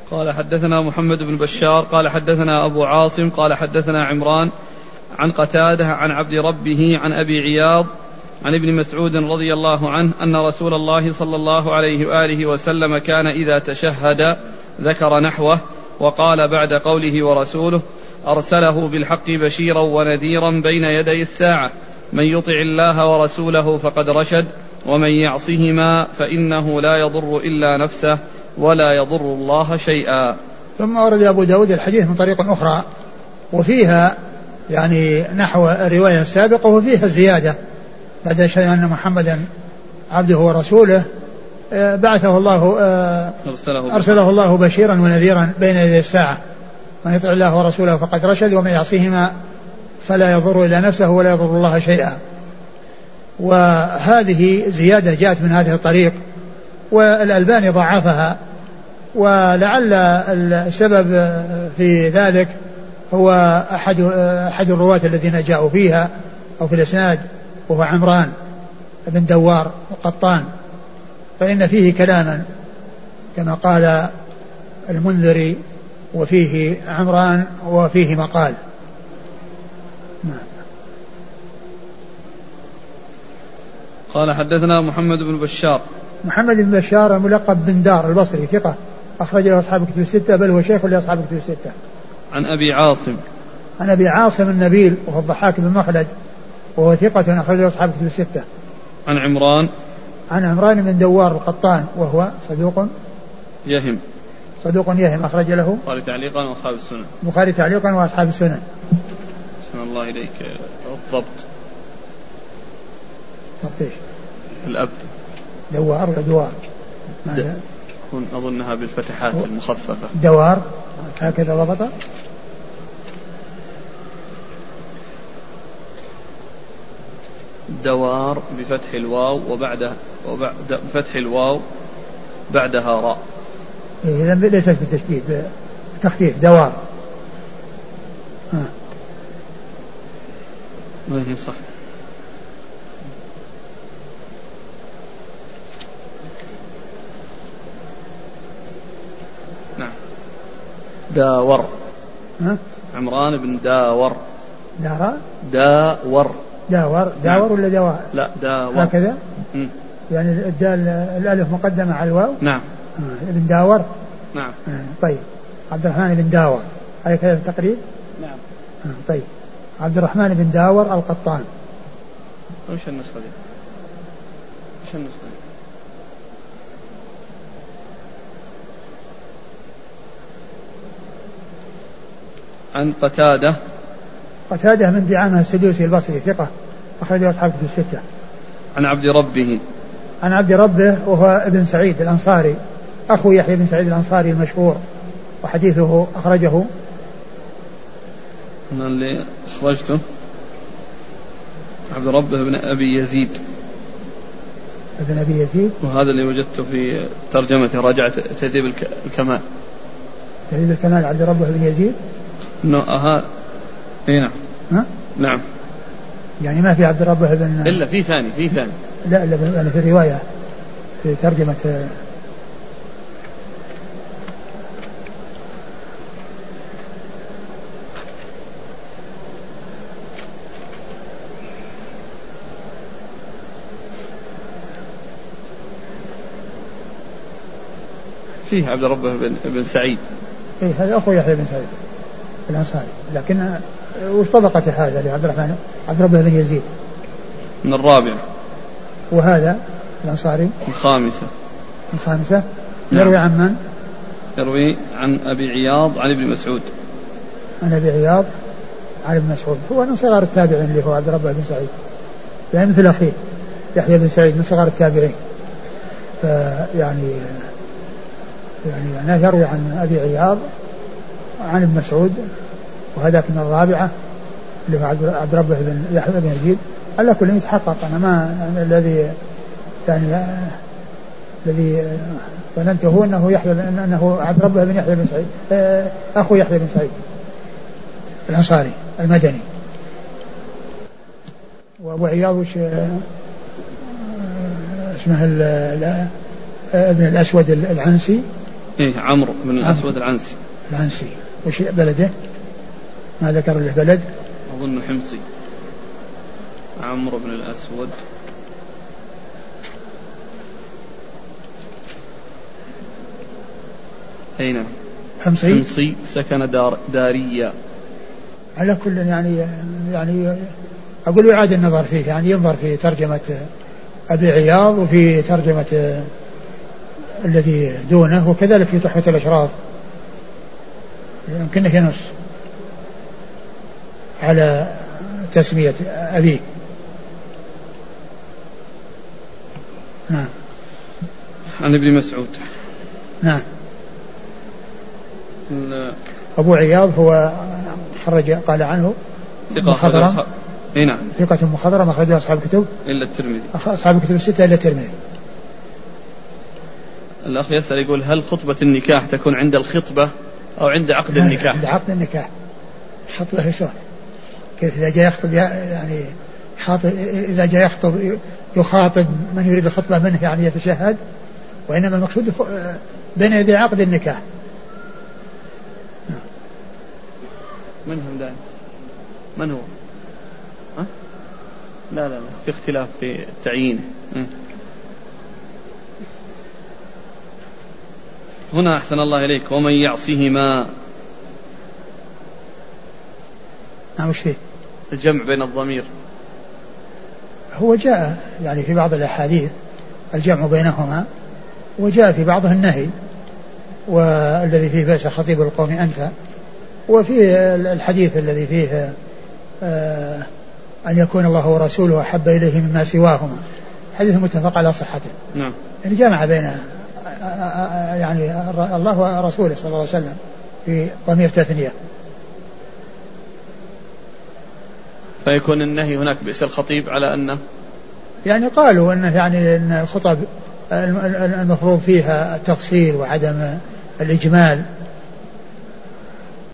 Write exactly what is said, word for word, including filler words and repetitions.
قال حدثنا محمد بن بشار قال حدثنا أبو عاصم قال حدثنا عمران عن قتادة عن عبد ربه عن أبي عياض عن ابن مسعود رضي الله عنه أن رسول الله صلى الله عليه وآله وسلم كان إذا تشهد ذكر نحوه وقال بعد قوله ورسوله أرسله بالحق بشيرا ونذيرا بين يدي الساعة من يطع الله ورسوله فقد رشد ومن يعصهما فإنه لا يضر إلا نفسه ولا يضر الله شيئا. ثم ورد أبو داود الحديث من طريق أخرى وفيها يعني نحو الرواية السابقة وفيها زيادة بعد أشهد أن محمدا عبده ورسوله بعثه الله أرسله, أرسله الله بشيرا ونذيرا بين يدي الساعة من يطع الله ورسوله فقد رشد ومن يعصيهما فلا يضر إلا نفسه ولا يضر الله شيئا. وهذه زيادة جاءت من هذه الطريق والألباني ضعفها ولعل السبب في ذلك هو أحد, أحد الرواة الذين جاءوا فيها أو في الإسناد وهو عمران بن دوار القطان فإن فيه كلاما كما قال المنذري وفيه عمران وفيه مقال. قال حدثنا محمد بن بشار محمد بن بشار ملقب بن دار البصري ثقة أخرج له أصحاب كتب الستة بل هو شيخ لأصحاب كتب الستة. عن أبي عاصم عن أبي عاصم النبيل وهو الضحاك بن مخلد وهو ثقة أخرج له أصحاب كتب الستة. عن عمران عن عمران بن دوار القطان وهو صدوق يهم صدوق يهم أخرج له البخاري تعليقا وأصحاب السنن البخاري تعليقا وأصحاب السنن. بسم الله إليك الضبط ضبط إيش الأب دوار ولا دوار د... أظنها بالفتحات و... المخففة دوار هكذا ضبط دوار بفتح الواو وبعدها وبعد بفتح الواو بعدها راء. إذا ليست بالتشديد بالتخفيف دوار. ها ما هي صح. نعم داور. ها عمران بن داور دارا داور داور داور ولا دواء؟ لا داور هكذا م. يعني الدال الألف مقدمة على الواو. نعم آه. ابن داور. نعم آه. طيب عبد الرحمن بن داور هاي كذا التقريب. نعم آه. طيب عبد الرحمن بن داور القطان. وش النسخة دي؟ وش النسخة دي؟ عن قتادة قتادة من دعامة السدوسي البصري ثقة أخرجه أصحاب كتب الستة. عن عبد ربه عن عبد ربه وهو ابن سعيد الأنصاري أخو يحيى بن سعيد الأنصاري المشهور وحديثه أخرجه أنا اللي أخرجته عبد ربه بن أبي يزيد ابن أبي يزيد وهذا اللي وجدته في ترجمة راجعة تهذيب الكمال. تهذيب الكمال عبد ربه بن يزيد إنه أها إيه نعم ها؟ نعم يعني ما في عبد ربه بن إلا في ثاني في ثاني لا إلا يعني في الرواية في ترجمة فيه عبد ربه بن, بن سعيد. إيه هذا أخو يحيى بن سعيد الأنصاري لكن وش طبقة هذا لعبد الرحمن عبد ربه بن يزيد؟ من الرابع. وهذا الأنصاري الخامسة. الخامسة. نعم. يروي عن من؟ يروي عن أبي عياض عن ابن مسعود. عن أبي عياض عن ابن مسعود هو من صغار التابعين اللي هو عبد ربه بن سعيد يعني مثل أخيه يحيى بن سعيد من صغار التابعين فيعني يعني أنا يروي عن أبي عياض عن ابن مسعود وهذاك من الرابعة اللي هو عبد ربه بن يحيى بن يزيد. على كل يتحقق أنا ما يعني الذي يعني الذي ظننته أنه يحيى أنه عبد ربه بن يحيى بن سعيد أخو يحيى بن سعيد الأنصاري المدني. وأبو عياض وش اسمه ابن الأسود العنسي إيه عمرو بن الأسود العنسي. العنسي. وش بلده؟ ما ذكر له بلد؟ أظن حمصي. عمرو بن الأسود أين؟ حمصي. حمصي سكن دار دارية. على كل يعني يعني أقول يعاد النظر فيه، يعني ينظر في ترجمة أبي عياض وفي ترجمة الذي دونه، وكذلك في تحفة الأشراف يمكنه ينص على تسمية أبيه. نعم. عن ابن مسعود. نعم. أبو عياض هو خرج قال عنه مخضرم. اي نعم. ثقة مخضرم أخرجه أصحاب الكتب إلا الترمذي. أصحاب الكتب الستة إلا الترمذي. الأخ يسأل يقول هل خطبة النكاح تكون عند الخطبة أو عند عقد النكاح؟ عند عقد النكاح. خطبة شلون؟ كيف إذا جاء يخطب يعني خاطب، إذا جاء يخطب يخاطب من يريد الخطبة منه يعني يتشهد، وإنما المقصود بين يدي عقد النكاح. من هم دائما؟ من هو؟ ها؟ لا لا لا في اختلاف في تعيينه. هنا أحسن الله إليك ومن يعصيهما. نعم. وش فيه؟ الجمع بين الضمير. هو جاء يعني في بعض الأحاديث الجمع بينهما، وجاء في بعضها النهي، والذي فيه بأس خطيب القوم أنت، وفي الحديث الذي فيه آه أن يكون الله ورسوله أحب إليه مما سواهما، حديث متفق على صحته. نعم. يعني جمع بين يعني الله ورسوله صلى الله عليه وسلم في ضمير تثنية. فيكون النهي هناك بئس الخطيب على أنه يعني قالوا أنه يعني أن الخطب المفروض فيها التفصيل وعدم الإجمال،